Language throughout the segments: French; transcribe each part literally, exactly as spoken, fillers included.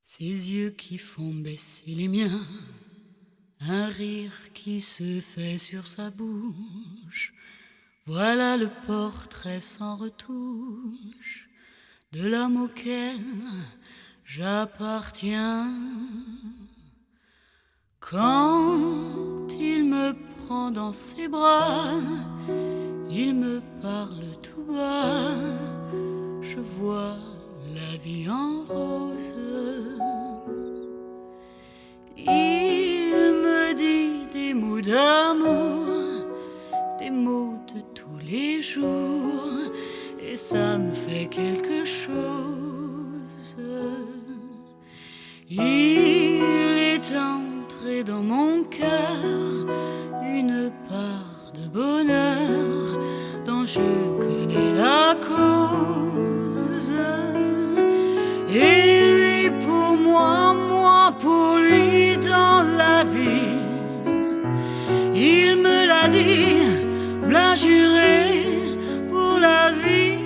Ses yeux qui font baisser les miens, un rire qui se fait sur sa bouche. Voilà le portrait sans retouche de l'homme auquel j'appartiens. Quand il me prend dans ses bras, il me parle tout bas, je vois la vie en rose. Il me dit des mots d'amour, des mots de tous les jours, et ça me fait quelque chose. Il est entré dans mon cœur une part de bonheur dont je connais la cause. Et lui pour moi, moi pour lui dans la vie. Il me l'a dit, me l'a juré pour la vie.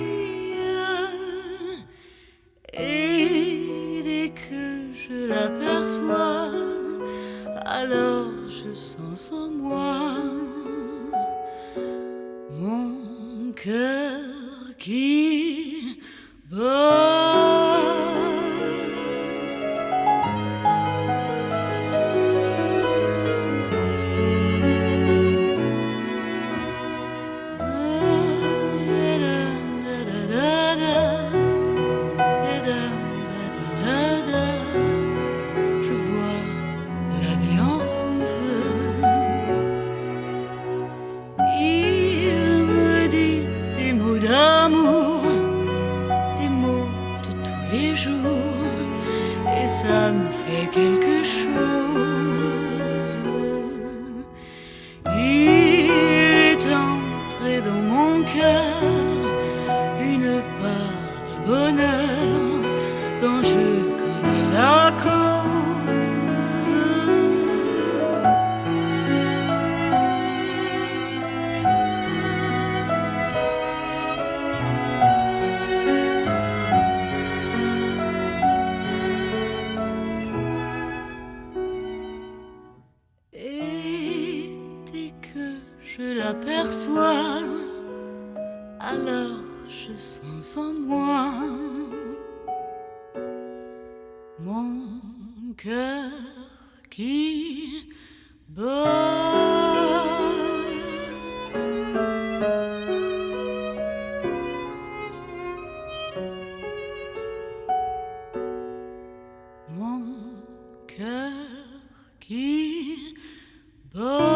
Et dès que je l'aperçois, alors je sens en moi mon cœur qui bat. Je vois la vie en rose. Il me dit des mots d'amour, des mots de tous les jours, et ça me fait quelque chose. Il est entré dans mon cœur une part de bonheur dont je connais la cause. Et dès que je l'aperçois, alors je sens en moi mon cœur qui bat. Mon cœur qui bat.